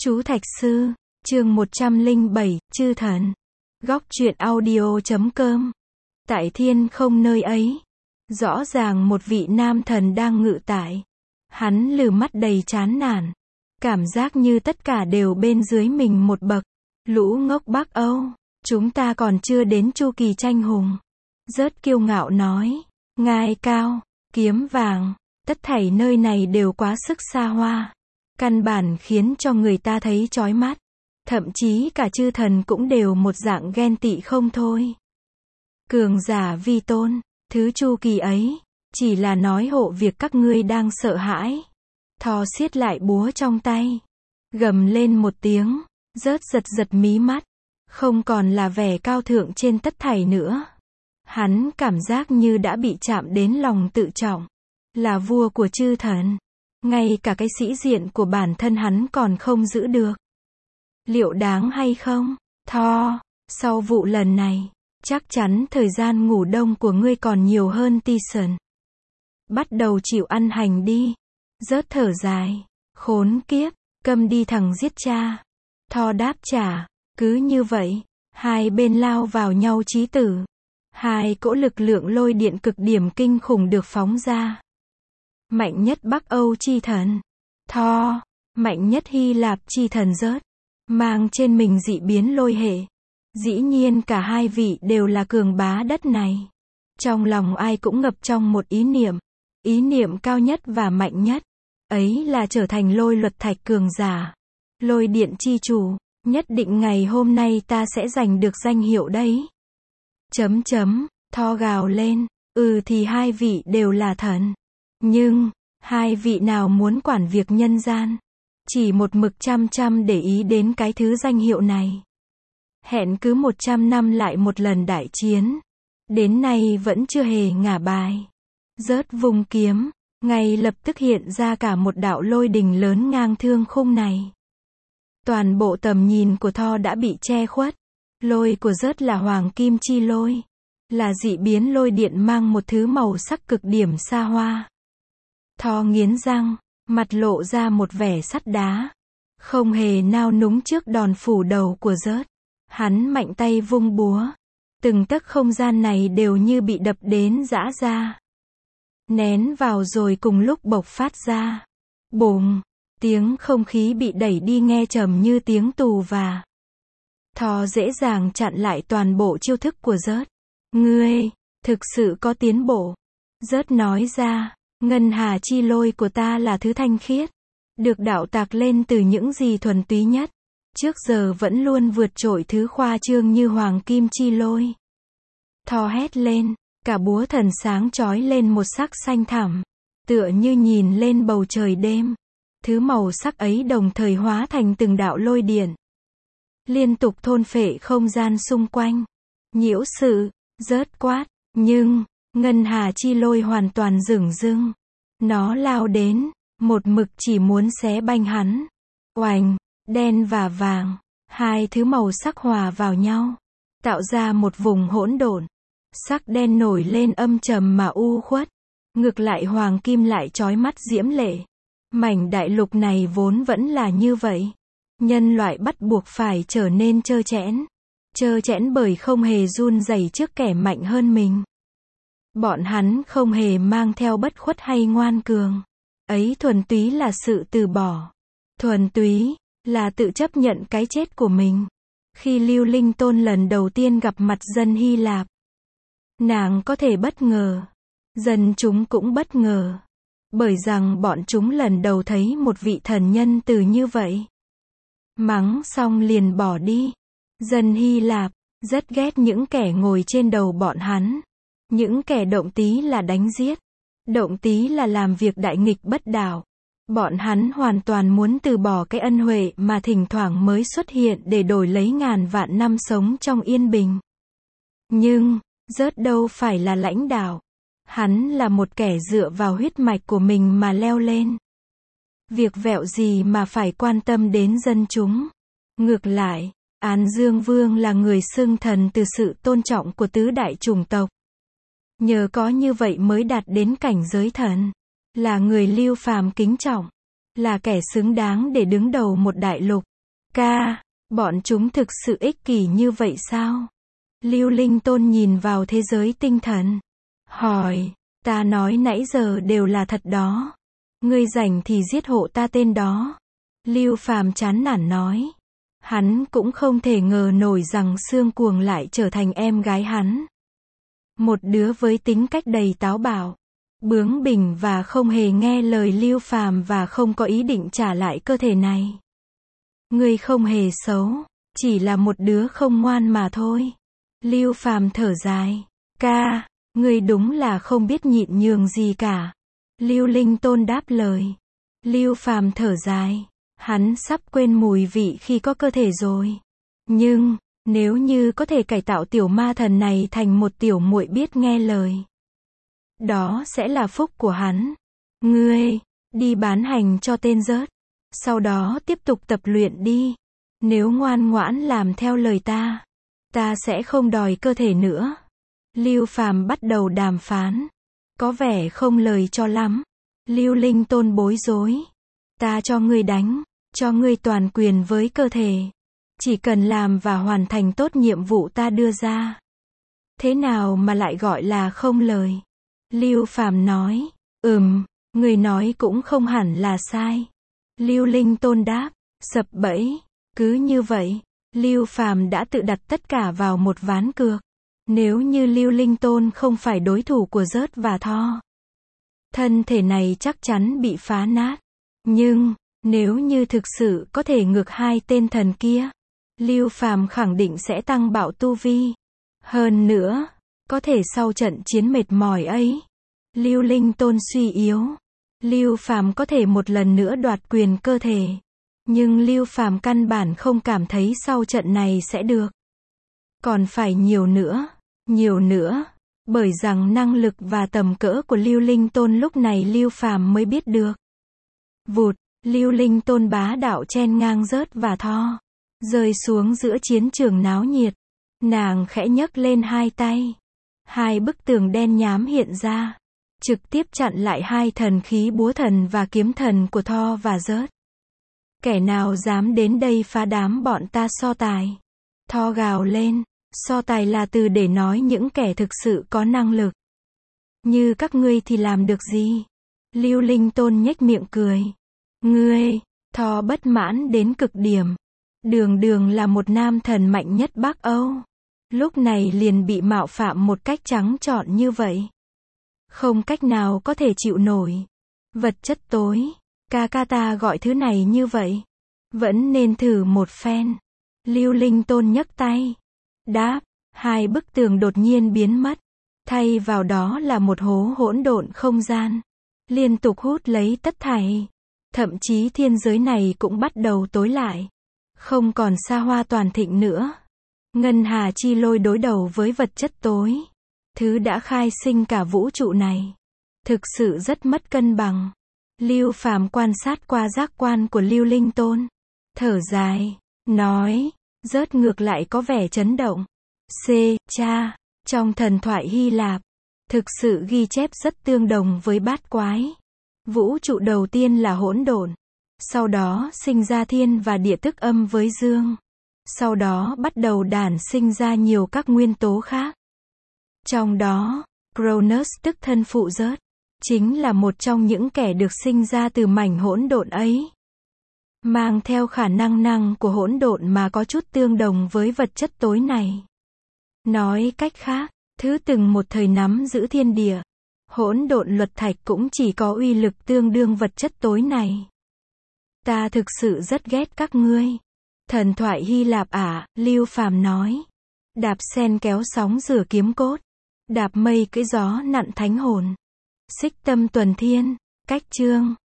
Chú Thạch Sư, chương 107, Chư Thần. Góc truyện audio.com. Tại thiên không nơi ấy, rõ ràng một vị nam thần đang ngự tại. Hắn lừ mắt đầy chán nản. Cảm giác như tất cả đều bên dưới mình một bậc. Lũ ngốc Bắc Âu, chúng ta còn chưa đến chu kỳ tranh hùng. Rớt kiêu ngạo nói, ngai cao, kiếm vàng, tất thảy nơi này đều quá sức xa hoa. Căn bản khiến cho người ta thấy chói mắt. Thậm chí cả chư thần cũng đều một dạng ghen tị không thôi. Cường giả vi tôn, thứ chu kỳ ấy, chỉ là nói hộ việc các ngươi đang sợ hãi. Thò siết lại búa trong tay. Gầm lên một tiếng, rớt giật mí mắt. Không còn là vẻ cao thượng trên tất thảy nữa. Hắn cảm giác như đã bị chạm đến lòng tự trọng. Là vua của chư thần. Ngay cả cái sĩ diện của bản thân hắn còn không giữ được. Liệu đáng hay không? Tho, sau vụ lần này, chắc chắn thời gian ngủ đông của ngươi còn nhiều hơn Tyson. Bắt đầu chịu ăn hành đi. Rớt thở dài. Khốn kiếp, câm đi thằng giết cha. Tho đáp trả. Cứ như vậy, hai bên lao vào nhau chí tử. Hai cỗ lực lượng lôi điện cực điểm kinh khủng được phóng ra. Mạnh nhất Bắc Âu chi thần. Tho. Mạnh nhất Hy Lạp chi thần Rớt. Mang trên mình dị biến lôi hệ. Dĩ nhiên cả hai vị đều là cường bá đất này. Trong lòng ai cũng ngập trong một ý niệm. Ý niệm cao nhất và mạnh nhất. Ấy là trở thành lôi luật thạch cường giả. Lôi điện chi chủ. Nhất định ngày hôm nay ta sẽ giành được danh hiệu đấy. Tho gào lên. Thì hai vị đều là thần. Nhưng, hai vị nào muốn quản việc nhân gian. Chỉ một mực chăm để ý đến cái thứ danh hiệu này. Hẹn cứ 100 năm lại một lần đại chiến. Đến nay vẫn chưa hề ngả bài. Rớt vùng kiếm, ngay lập tức hiện ra cả một đạo lôi đình lớn ngang thương khung này. Toàn bộ tầm nhìn của Tho đã bị che khuất. Lôi của Rớt là hoàng kim chi lôi. Là dị biến lôi điện mang một thứ màu sắc cực điểm xa hoa. Tho nghiến răng, mặt lộ ra một vẻ sắt đá. Không hề nao núng trước đòn phủ đầu của Rớt. Hắn mạnh tay vung búa. Từng tấc không gian này đều như bị đập đến giã ra. Nén vào rồi cùng lúc bộc phát ra. Bùng, tiếng không khí bị đẩy đi nghe trầm như tiếng tù và. Tho dễ dàng chặn lại toàn bộ chiêu thức của Rớt. Ngươi, thực sự có tiến bộ. Rớt nói ra. Ngân hà chi lôi của ta là thứ thanh khiết. Được đạo tạc lên từ những gì thuần túy nhất. Trước giờ vẫn luôn vượt trội thứ khoa trương như hoàng kim chi lôi. Tho hét lên. Cả búa thần sáng chói lên một sắc xanh thẳm. Tựa như nhìn lên bầu trời đêm. Thứ màu sắc ấy đồng thời hóa thành từng đạo lôi điện. Liên tục thôn phệ không gian xung quanh. Nhiễu sự, Rớt quát. Nhưng, ngân hà chi lôi hoàn toàn dửng dưng. Nó lao đến, một mực chỉ muốn xé banh hắn. Oành, đen và vàng, hai thứ màu sắc hòa vào nhau, tạo ra một vùng hỗn độn. Sắc đen nổi lên âm trầm mà u khuất. Ngược lại hoàng kim lại chói mắt diễm lệ. Mảnh đại lục này vốn vẫn là như vậy. Nhân loại bắt buộc phải trở nên trơ trẽn. Trơ trẽn bởi không hề run rẩy trước kẻ mạnh hơn mình. Bọn hắn không hề mang theo bất khuất hay ngoan cường. Ấy thuần túy là sự từ bỏ. Thuần túy là tự chấp nhận cái chết của mình. Khi Lưu Linh Tôn lần đầu tiên gặp mặt dân Hy Lạp, nàng có thể bất ngờ. Dân chúng cũng bất ngờ. Bởi rằng bọn chúng lần đầu thấy một vị thần nhân từ như vậy. Mắng xong liền bỏ đi. Dân Hy Lạp rất ghét những kẻ ngồi trên đầu bọn hắn. Những kẻ động tí là đánh giết. Động tí là làm việc đại nghịch bất đạo. Bọn hắn hoàn toàn muốn từ bỏ cái ân huệ mà thỉnh thoảng mới xuất hiện để đổi lấy ngàn vạn năm sống trong yên bình. Nhưng, Rớt đâu phải là lãnh đạo. Hắn là một kẻ dựa vào huyết mạch của mình mà leo lên. Việc vẹo gì mà phải quan tâm đến dân chúng. Ngược lại, An Dương Vương là người xưng thần từ sự tôn trọng của tứ đại chủng tộc. Nhờ có như vậy mới đạt đến cảnh giới thần. Là người lưu phàm kính trọng. Là kẻ xứng đáng để đứng đầu một đại lục. Ca, bọn chúng thực sự ích kỷ như vậy sao? Lưu Linh Tôn nhìn vào thế giới tinh thần. Hỏi, ta nói nãy giờ đều là thật đó. Ngươi rảnh thì giết hộ ta tên đó. Lưu Phàm chán nản nói. Hắn cũng không thể ngờ nổi rằng Sương Cuồng lại trở thành em gái hắn. Một đứa với tính cách đầy táo bạo, bướng bỉnh và không hề nghe lời Lưu Phàm và không có ý định trả lại cơ thể này. Ngươi không hề xấu, chỉ là một đứa không ngoan mà thôi. Lưu Phàm thở dài. Ca, ngươi đúng là không biết nhịn nhường gì cả. Lưu Linh Tôn đáp lời. Lưu Phàm thở dài. Hắn sắp quên mùi vị khi có cơ thể rồi. Nhưng, nếu như có thể cải tạo tiểu ma thần này thành một tiểu muội biết nghe lời, đó sẽ là phúc của hắn. Ngươi, đi bán hành cho tên rớt. Sau đó tiếp tục tập luyện đi. Nếu ngoan ngoãn làm theo lời ta sẽ không đòi cơ thể nữa. Lưu Phàm bắt đầu đàm phán. Có vẻ không lời cho lắm. Lưu Linh Tôn bối rối. Ta cho ngươi đánh, cho ngươi toàn quyền với cơ thể. Chỉ cần làm và hoàn thành tốt nhiệm vụ ta đưa ra. Thế nào mà lại gọi là không lời? Lưu Phàm nói. Người nói cũng không hẳn là sai. Lưu Linh Tôn đáp. Sập bẫy. Cứ như vậy, Lưu Phàm đã tự đặt tất cả vào một ván cược. Nếu như Lưu Linh Tôn không phải đối thủ của Rớt và Tho, thân thể này chắc chắn bị phá nát. Nhưng, nếu như thực sự có thể ngược hai tên thần kia, Lưu Phàm khẳng định sẽ tăng bạo tu vi. Hơn nữa, có thể sau trận chiến mệt mỏi ấy, Lưu Linh Tôn suy yếu, Lưu Phàm có thể một lần nữa đoạt quyền cơ thể. Nhưng Lưu Phàm căn bản không cảm thấy sau trận này sẽ được. Còn phải nhiều nữa, bởi rằng năng lực và tầm cỡ của Lưu Linh Tôn lúc này Lưu Phàm mới biết được. Vụt, Lưu Linh Tôn bá đạo chen ngang Rớt và Tho, rơi xuống giữa chiến trường náo nhiệt. Nàng khẽ nhấc lên hai tay. Hai bức tường đen nhám hiện ra, trực tiếp chặn lại hai thần khí búa thần và kiếm thần của Tho và Rớt. Kẻ nào dám đến đây phá đám bọn ta so tài? Tho gào lên. So tài là từ để nói những kẻ thực sự có năng lực. Như các ngươi thì làm được gì? Lưu Linh Tôn nhếch miệng cười. Ngươi, Tho bất mãn đến cực điểm. Đường là một nam thần mạnh nhất Bắc Âu. Lúc này liền bị mạo phạm một cách trắng trọn như vậy. Không cách nào có thể chịu nổi. Vật chất tối. Ca ta gọi thứ này như vậy. Vẫn nên thử một phen. Lưu Linh Tôn nhấc tay. Đáp, hai bức tường đột nhiên biến mất. Thay vào đó là một hố hỗn độn không gian. Liên tục hút lấy tất thảy. Thậm chí thiên giới này cũng bắt đầu tối lại. Không còn xa hoa toàn thịnh nữa. Ngân hà chi lôi đối đầu với vật chất tối. Thứ đã khai sinh cả vũ trụ này. Thực sự rất mất cân bằng. Lưu Phàm quan sát qua giác quan của Lưu Linh Tôn. Thở dài, nói, Rớt ngược lại có vẻ chấn động. Cha, trong thần thoại Hy Lạp, thực sự ghi chép rất tương đồng với bát quái. Vũ trụ đầu tiên là hỗn độn. Sau đó sinh ra thiên và địa tức âm với dương. Sau đó bắt đầu đản sinh ra nhiều các nguyên tố khác. Trong đó, Cronus tức thân phụ Rớt, chính là một trong những kẻ được sinh ra từ mảnh hỗn độn ấy. Mang theo khả năng của hỗn độn mà có chút tương đồng với vật chất tối này. Nói cách khác, thứ từng một thời nắm giữ thiên địa, hỗn độn luật thạch cũng chỉ có uy lực tương đương vật chất tối này. Ta thực sự rất ghét các ngươi. Thần thoại Hy Lạp Lưu Phàm nói. Đạp sen kéo sóng rửa kiếm cốt. Đạp mây cưỡi gió nặn thánh hồn. Xích tâm tuần thiên. Cách chương.